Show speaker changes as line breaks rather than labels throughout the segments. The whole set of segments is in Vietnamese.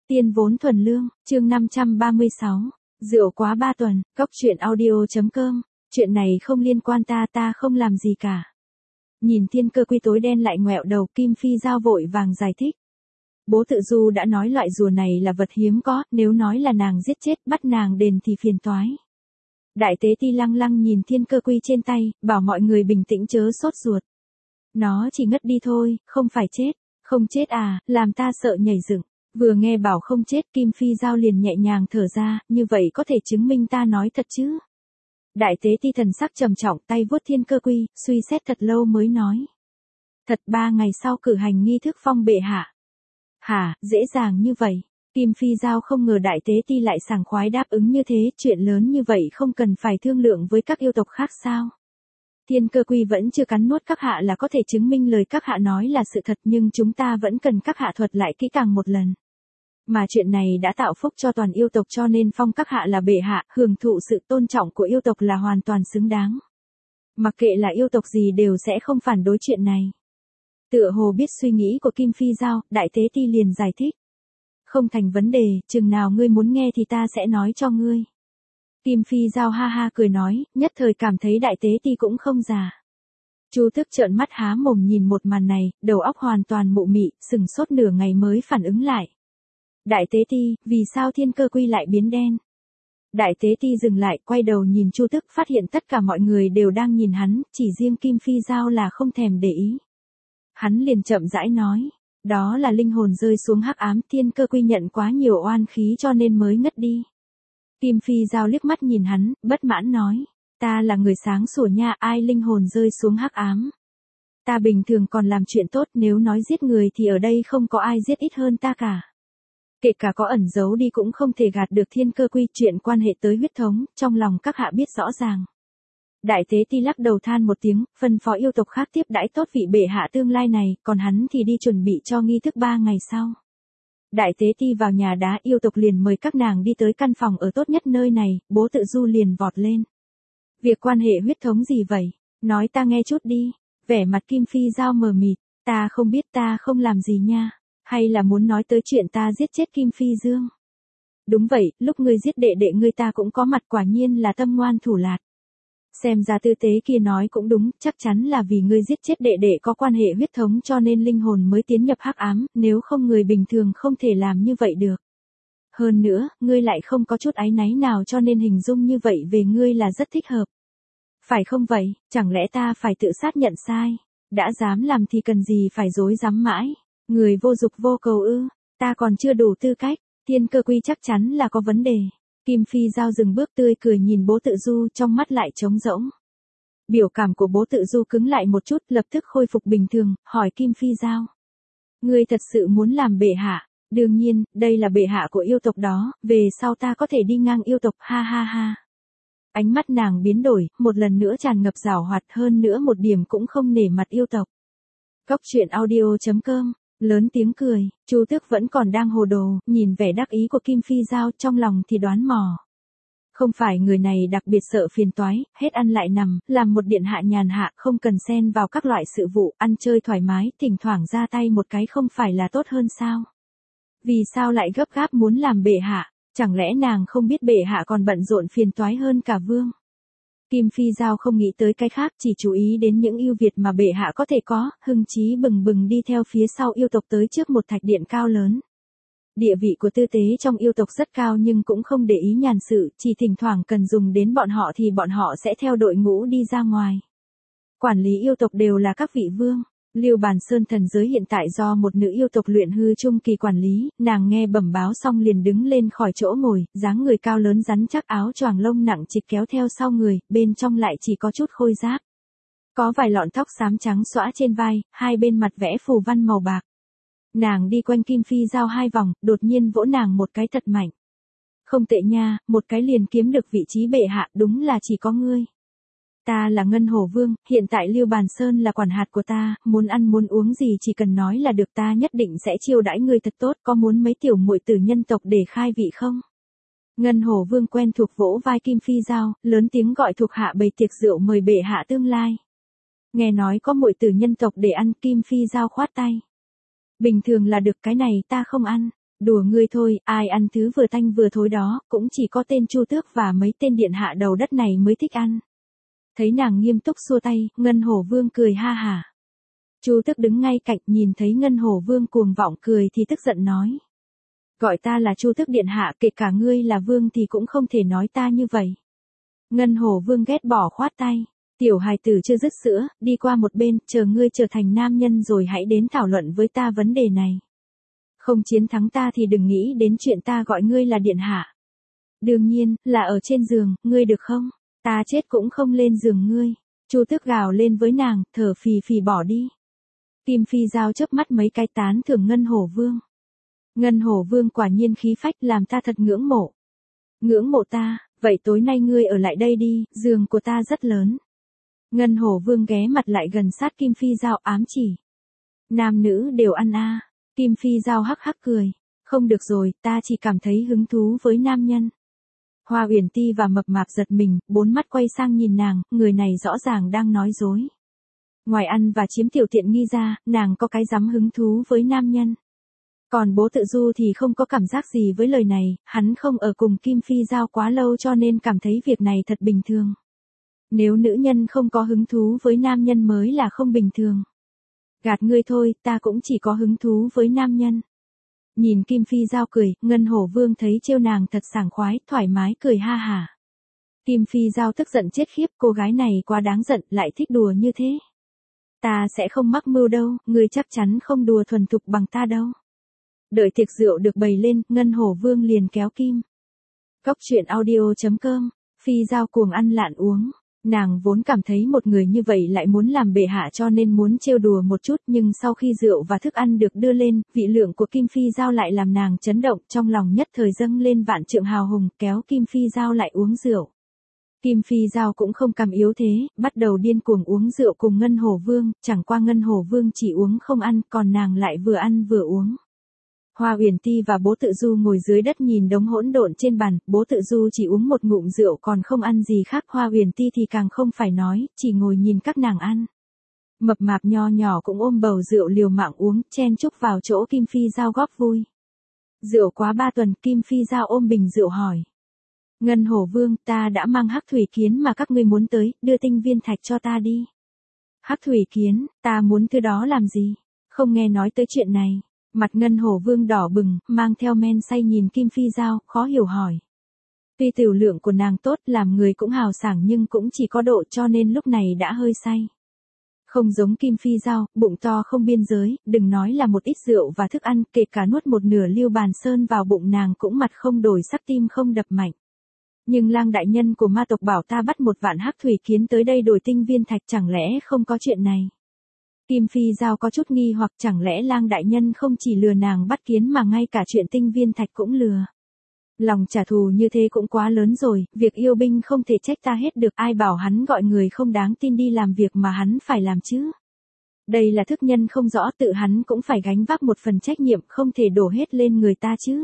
Tiên vốn thuần lương, chương 536. Rượu quá 3 tuần, cóc truyện audio.com. Chuyện này không liên quan ta không làm gì cả. Nhìn Thiên Cơ Quy tối đen lại ngoẹo đầu, Kim Phi Giao vội vàng giải thích. Bố Tự Du đã nói loại rùa này là vật hiếm có, nếu nói là nàng giết chết bắt nàng đền thì phiền toái. Đại tế ti lăng lăng nhìn Thiên Cơ Quy trên tay, bảo mọi người bình tĩnh chớ sốt ruột. Nó chỉ ngất đi thôi, không phải chết. Không chết à, làm ta sợ nhảy dựng. Vừa nghe bảo không chết, Kim Phi Giao liền nhẹ nhàng thở ra, như vậy có thể chứng minh ta nói thật chứ. Đại tế ti thần sắc trầm trọng, tay vuốt Thiên Cơ Quy, suy xét thật lâu mới nói. Thật 3 ngày sau cử hành nghi thức phong bệ hạ. Hả, dễ dàng như vậy. Kim Phi Giao không ngờ đại tế ti lại sảng khoái đáp ứng như thế, chuyện lớn như vậy không cần phải thương lượng với các yêu tộc khác sao. Thiên Cơ Quy vẫn chưa cắn nuốt các hạ là có thể chứng minh lời các hạ nói là sự thật, nhưng chúng ta vẫn cần các hạ thuật lại kỹ càng một lần. Mà chuyện này đã tạo phúc cho toàn yêu tộc cho nên phong các hạ là bệ hạ, hưởng thụ sự tôn trọng của yêu tộc là hoàn toàn xứng đáng. Mặc kệ là yêu tộc gì đều sẽ không phản đối chuyện này. Tựa hồ biết suy nghĩ của Kim Phi Giao, đại tế ti liền giải thích. Không thành vấn đề, chừng nào ngươi muốn nghe thì ta sẽ nói cho ngươi. Kim Phi Giao ha ha cười nói, nhất thời cảm thấy đại tế ti cũng không già. Chu Thức trợn mắt há mồm nhìn một màn này, đầu óc hoàn toàn mụ mị, sừng sốt nửa ngày mới phản ứng lại. Đại tế ti, vì sao Thiên Cơ Quy lại biến đen? Đại tế ti dừng lại, quay đầu nhìn Chu Thức, phát hiện tất cả mọi người đều đang nhìn hắn, chỉ riêng Kim Phi Giao là không thèm để ý. Hắn liền chậm rãi nói, đó là linh hồn rơi xuống hắc ám, Thiên Cơ Quy nhận quá nhiều oan khí cho nên mới ngất đi. Kim Phi Giao liếc mắt nhìn hắn, bất mãn nói, ta là người sáng sủa nha, ai linh hồn rơi xuống hắc ám. Ta bình thường còn làm chuyện tốt, nếu nói giết người thì ở đây không có ai giết ít hơn ta cả. Kể cả có ẩn giấu đi cũng không thể gạt được Thiên Cơ Quy, chuyện quan hệ tới huyết thống, trong lòng các hạ biết rõ ràng. Đại tế ti lắc đầu than một tiếng, phân phó yêu tộc khác tiếp đãi tốt vị bệ hạ tương lai này, còn hắn thì đi chuẩn bị cho nghi thức 3 ngày sau. Đại tế ti vào nhà đá, yêu tộc liền mời các nàng đi tới căn phòng ở tốt nhất nơi này, Bố Tự Du liền vọt lên. Việc quan hệ huyết thống gì vậy? Nói ta nghe chút đi. Vẻ mặt Kim Phi Giao mờ mịt, ta không biết, ta không làm gì nha. Hay là muốn nói tới chuyện ta giết chết Kim Phi Dương? Đúng vậy, lúc ngươi giết đệ đệ ngươi ta cũng có mặt, quả nhiên là tâm ngoan thủ lạt. Xem ra tư tế kia nói cũng đúng, chắc chắn là vì ngươi giết chết đệ đệ có quan hệ huyết thống cho nên linh hồn mới tiến nhập hắc ám, nếu không người bình thường không thể làm như vậy được. Hơn nữa, ngươi lại không có chút áy náy nào cho nên hình dung như vậy về ngươi là rất thích hợp. Phải không vậy, chẳng lẽ ta phải tự sát nhận sai? Đã dám làm thì cần gì phải dối dám mãi? Người vô dục vô cầu ư? Ta còn chưa đủ tư cách, Thiên Cơ Quy chắc chắn là có vấn đề. Kim Phi Giao dừng bước tươi cười nhìn Bố Tự Du, trong mắt lại trống rỗng. Biểu cảm của Bố Tự Du cứng lại một chút, lập tức khôi phục bình thường, hỏi Kim Phi Giao. Ngươi thật sự muốn làm bệ hạ? Đương nhiên, đây là bệ hạ của yêu tộc đó, về sau ta có thể đi ngang yêu tộc, ha ha ha. Ánh mắt nàng biến đổi, một lần nữa tràn ngập giảo hoạt, hơn nữa một điểm cũng không nể mặt yêu tộc. Cóc truyện audio.com. Lớn tiếng cười, Chu Tước vẫn còn đang hồ đồ, nhìn vẻ đắc ý của Kim Phi Giao, trong lòng thì đoán mò. Không phải người này đặc biệt sợ phiền toái, hết ăn lại nằm, làm một điện hạ nhàn hạ, không cần xen vào các loại sự vụ, ăn chơi thoải mái, thỉnh thoảng ra tay một cái không phải là tốt hơn sao? Vì sao lại gấp gáp muốn làm bệ hạ? Chẳng lẽ nàng không biết bệ hạ còn bận rộn phiền toái hơn cả vương? Kim Phi Giao không nghĩ tới cái khác, chỉ chú ý đến những ưu việt mà bệ hạ có thể có, hưng chí bừng bừng đi theo phía sau yêu tộc tới trước một thạch điện cao lớn. Địa vị của tư tế trong yêu tộc rất cao nhưng cũng không để ý nhàn sự, chỉ thỉnh thoảng cần dùng đến bọn họ thì bọn họ sẽ theo đội ngũ đi ra ngoài. Quản lý yêu tộc đều là các vị vương. Liêu Bàn Sơn thần giới hiện tại do một nữ yêu tộc luyện hư trung kỳ quản lý, nàng nghe bẩm báo xong liền đứng lên khỏi chỗ ngồi, dáng người cao lớn rắn chắc, áo choàng lông nặng trịch kéo theo sau người, bên trong lại chỉ có chút khôi giáp. Có vài lọn tóc xám trắng xõa trên vai, hai bên mặt vẽ phù văn màu bạc. Nàng đi quanh Kim Phi Giao 2 vòng, đột nhiên vỗ nàng một cái thật mạnh. Không tệ nha, một cái liền kiếm được vị trí bệ hạ, đúng là chỉ có ngươi. Ta là Ngân Hổ Vương, hiện tại Liêu Bàn Sơn là quản hạt của ta, muốn ăn muốn uống gì chỉ cần nói là được, ta nhất định sẽ chiêu đãi ngươi thật tốt, có muốn mấy tiểu muội tử nhân tộc để khai vị không? Ngân Hổ Vương quen thuộc vỗ vai Kim Phi Giao, lớn tiếng gọi thuộc hạ bày tiệc rượu mời bệ hạ tương lai. Nghe nói có muội tử nhân tộc để ăn, Kim Phi Giao khoát tay. Bình thường là được, cái này ta không ăn. Đùa ngươi thôi, ai ăn thứ vừa tanh vừa thối đó, cũng chỉ có tên Chu Tước và mấy tên điện hạ đầu đất này mới thích ăn. Thấy nàng nghiêm túc xua tay, Ngân Hổ Vương cười ha hả. Chu Tước đứng ngay cạnh nhìn thấy Ngân Hổ Vương cuồng vọng cười thì tức giận nói. Gọi ta là Chu Tước điện hạ, kể cả ngươi là vương thì cũng không thể nói ta như vậy. Ngân Hổ Vương ghét bỏ khoát tay. Tiểu hài tử chưa dứt sữa, đi qua một bên, chờ ngươi trở thành nam nhân rồi hãy đến thảo luận với ta vấn đề này. Không chiến thắng ta thì đừng nghĩ đến chuyện ta gọi ngươi là điện hạ. Đương nhiên, là ở trên giường, ngươi được không? Ta chết cũng không lên giường ngươi. Chu Tước gào lên với nàng, thở phì phì bỏ đi. Kim Phi Giao chớp mắt mấy cái tán thưởng Ngân Hổ Vương. Ngân Hổ Vương quả nhiên khí phách làm ta thật ngưỡng mộ. Ngưỡng mộ ta, vậy tối nay ngươi ở lại đây đi, giường của ta rất lớn. Ngân Hổ Vương ghé mặt lại gần sát Kim Phi Giao ám chỉ. Nam nữ đều ăn a. Kim Phi Giao hắc hắc cười. Không được rồi, ta chỉ cảm thấy hứng thú với nam nhân. Hoa Uyển Ti và Mập Mạp giật mình, bốn mắt quay sang nhìn nàng, người này rõ ràng đang nói dối. Ngoài ăn và chiếm tiểu tiện nghi ra, nàng có cái dám hứng thú với nam nhân. Còn bố Tự Du thì không có cảm giác gì với lời này, hắn không ở cùng Kim Phi Giao quá lâu cho nên cảm thấy việc này thật bình thường. Nếu nữ nhân không có hứng thú với nam nhân mới là không bình thường. Gạt ngươi thôi, ta cũng chỉ có hứng thú với nam nhân. Nhìn Kim Phi Giao cười, Ngân Hổ Vương thấy trêu nàng thật sảng khoái, thoải mái cười ha hả. Kim Phi Giao tức giận chết khiếp, cô gái này quá đáng giận, lại thích đùa như thế. Ta sẽ không mắc mưu đâu, ngươi chắc chắn không đùa thuần thục bằng ta đâu. Đợi tiệc rượu được bày lên, Ngân Hổ Vương liền kéo Kim. Cốc truyện audio.com, Phi Giao cuồng ăn lạn uống. Nàng vốn cảm thấy một người như vậy lại muốn làm bệ hạ cho nên muốn trêu đùa một chút, nhưng sau khi rượu và thức ăn được đưa lên, vị lượng của Kim Phi Giao lại làm nàng chấn động, trong lòng nhất thời dâng lên vạn trượng hào hùng, kéo Kim Phi Giao lại uống rượu. Kim Phi Giao cũng không cam yếu thế, bắt đầu điên cuồng uống rượu cùng Ngân Hổ Vương, chẳng qua Ngân Hổ Vương chỉ uống không ăn, còn nàng lại vừa ăn vừa uống. Hoa Uyển Ti và bố Tự Du ngồi dưới đất nhìn đống hỗn độn trên bàn, bố Tự Du chỉ uống một ngụm rượu còn không ăn gì khác, Hoa Uyển Ti thì càng không phải nói, chỉ ngồi nhìn các nàng ăn. Mập Mạp nho nhỏ cũng ôm bầu rượu liều mạng uống, chen chúc vào chỗ Kim Phi Giao góp vui. Rượu quá 3 tuần, Kim Phi Giao ôm bình rượu hỏi. Ngân Hổ Vương, ta đã mang hắc thủy kiến mà các ngươi muốn tới, đưa tinh viên thạch cho ta đi. Hắc thủy kiến, ta muốn thứ đó làm gì? Không nghe nói tới chuyện này. Mặt Ngân Hổ Vương đỏ bừng, mang theo men say nhìn Kim Phi Giao, khó hiểu hỏi. Tuy tiểu lượng của nàng tốt, làm người cũng hào sảng nhưng cũng chỉ có độ cho nên lúc này đã hơi say. Không giống Kim Phi Giao, bụng to không biên giới, đừng nói là một ít rượu và thức ăn, kể cả nuốt một nửa Lưu Bàn Sơn vào bụng nàng cũng mặt không đổi sắc, tim không đập mạnh. Nhưng Lang đại nhân của ma tộc bảo ta bắt 1 vạn hắc thủy kiến tới đây đổi tinh viên thạch, chẳng lẽ không có chuyện này? Kim Phi Giao có chút nghi hoặc, chẳng lẽ Lang đại nhân không chỉ lừa nàng bắt kiến mà ngay cả chuyện tinh viên thạch cũng lừa. Lòng trả thù như thế cũng quá lớn rồi, việc yêu binh không thể trách ta hết được, ai bảo hắn gọi người không đáng tin đi làm việc mà hắn phải làm chứ. Đây là thức nhân không rõ, tự hắn cũng phải gánh vác một phần trách nhiệm, không thể đổ hết lên người ta chứ.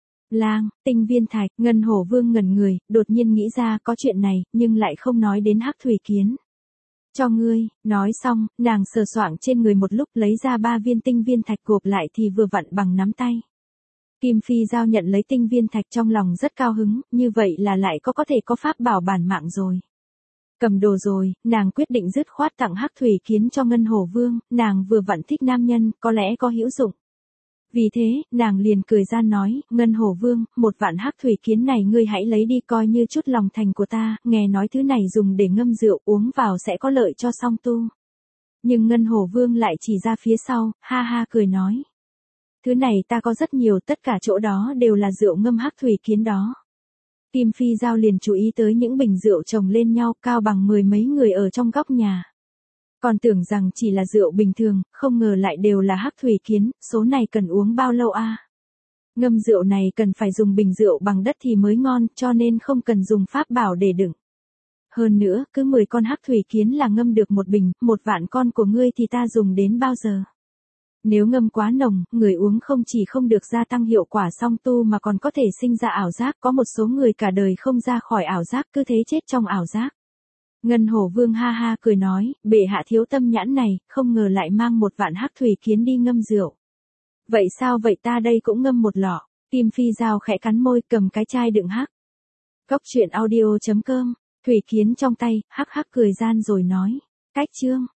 Lang, tinh viên thạch, Ngân Hổ Vương ngẩn người, đột nhiên nghĩ ra có chuyện này, nhưng lại không nói đến hắc thủy kiến. Cho ngươi, nói xong, nàng sờ soạng trên người một lúc lấy ra 3 viên tinh viên thạch gộp lại thì vừa vặn bằng nắm tay. Kim Phi Giao nhận lấy tinh viên thạch trong lòng rất cao hứng, như vậy là lại có thể có pháp bảo bản mạng rồi. Cầm đồ rồi, nàng quyết định dứt khoát tặng hắc thủy kiến cho Ngân Hổ Vương, nàng vừa vặn thích nam nhân, có lẽ có hữu dụng. Vì thế, nàng liền cười ra nói, Ngân Hổ Vương, 1 vạn hắc thủy kiến này ngươi hãy lấy đi coi như chút lòng thành của ta, nghe nói thứ này dùng để ngâm rượu uống vào sẽ có lợi cho song tu. Nhưng Ngân Hổ Vương lại chỉ ra phía sau, ha ha cười nói. Thứ này ta có rất nhiều, tất cả chỗ đó đều là rượu ngâm hắc thủy kiến đó. Kim Phi Giao liền chú ý tới những bình rượu chồng lên nhau cao bằng 10 mấy người ở trong góc nhà. Còn tưởng rằng chỉ là rượu bình thường, không ngờ lại đều là hắc thủy kiến, số này cần uống bao lâu a? Ngâm rượu này cần phải dùng bình rượu bằng đất thì mới ngon, cho nên không cần dùng pháp bảo để đựng. Hơn nữa, cứ 10 con hắc thủy kiến là ngâm được 1 bình, 1 vạn con của ngươi thì ta dùng đến bao giờ? Nếu ngâm quá nồng, người uống không chỉ không được gia tăng hiệu quả song tu mà còn có thể sinh ra ảo giác, có một số người cả đời không ra khỏi ảo giác, cứ thế chết trong ảo giác. Ngân Hổ Vương ha ha cười nói, bệ hạ thiếu tâm nhãn này, không ngờ lại mang 1 vạn hắc thủy kiến đi ngâm rượu. Vậy sao vậy ta đây cũng ngâm một lọ. Kim Phi Giao khẽ cắn môi cầm cái chai đựng hắc. Cốc truyện audio.com, Thủy Kiến trong tay, hắc hắc cười gian rồi nói. Cách chương.